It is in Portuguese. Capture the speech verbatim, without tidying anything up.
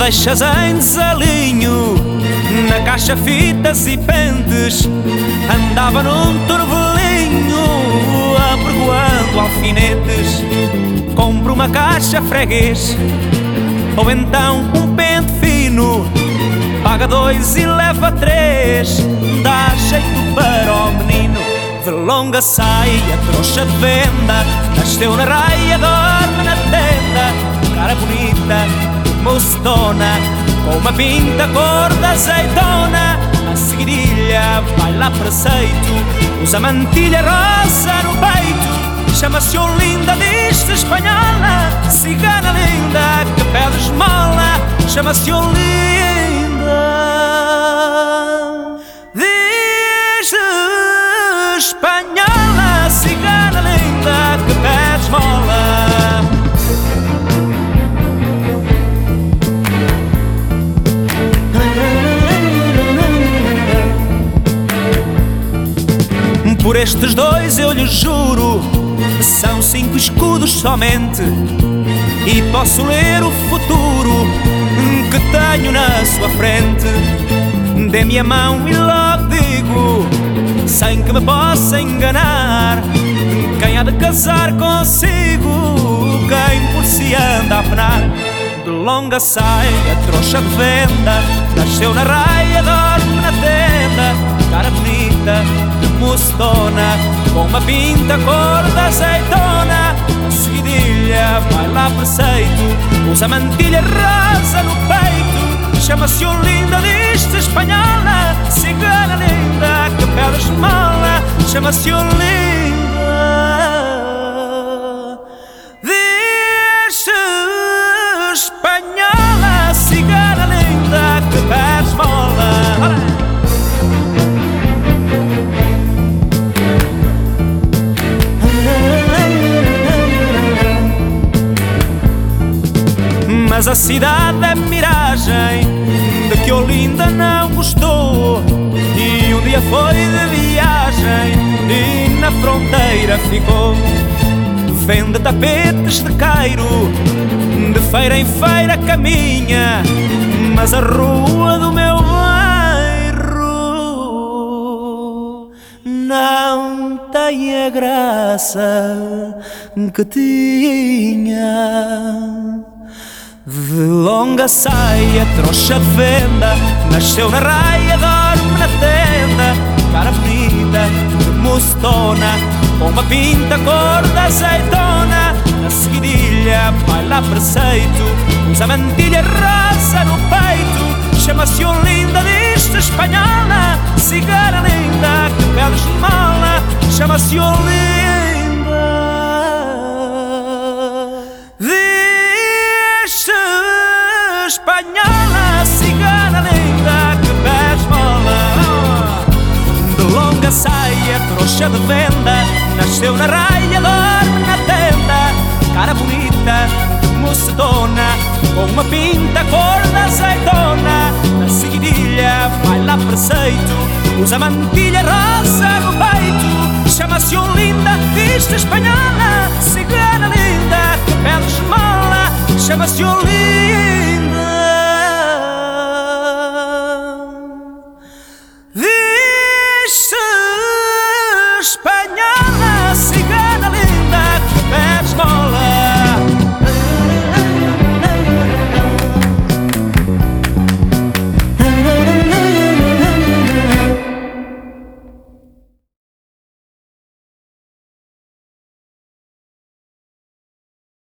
deixas em desalinho, na caixa fitas e pentes. Andava num turbelinho, apregoando alfinetes. Compro uma caixa freguês, ou então um pente fino. Paga dois e leva três, dá jeito para o menino. De longa saia, trouxa de venda, nasceu na raia, dorme na tenda. Cara bonita, mocetona, com uma pinta cor de azeitona. A seguidilha vai lá preceito, usa mantilha rosa no peito. Chama-se Olinda, diz-se espanhola, cigana linda que pede esmola. Chama-se Olinda, diz-se espanhola, cigana linda que pede esmola. Por estes dois eu lhe juro, são cinco escudos somente, e posso ler o futuro que tenho na sua frente. Dê-me a mão e logo digo, sem que me possa enganar, quem há de casar consigo, quem por si anda a penar. De longa saia, trouxa de venda, nasceu na raia, dorme na tenda. Cara bonita, mocetona, com uma pinta cor de azeitona. A seguidilha vai lá preceito, usa mantilha rosa no peito. Chama-se Olinda, diz-se espanhola, cigana linda que pede esmola. Chama-se Olinda, diz-se espanhola, cigana linda que pede esmola. Mas a cidade é miragem de que Olinda não gostou, e um dia foi de viagem e na fronteira ficou. Vende tapetes de Cairo, de feira em feira caminha, mas a rua do meu bairro não tem a graça que tinha. De longa saia, trouxa de venda, nasceu na raia, dorme na tenda. Cara bonita, mocetona, com uma pinta cor de azeitona. A seguidilha vai lá preceito, usa mantilha rosa no peito. Chama-se Olinda, diz-se espanhola, cigana linda que pede esmola. Chama-se Olinda, espanhola, cigana linda que pede esmola. De longa saia, trouxa de venda, nasceu na raia, dorme na tenda. Cara bonita, mocetona, com uma pinta cor de azeitona. Na seguidilha vai lá preceito, usa mantilha rosa no peito. Chama-se Olinda, diz-se espanhola, cigana linda que pede esmola. Chama-se Olinda,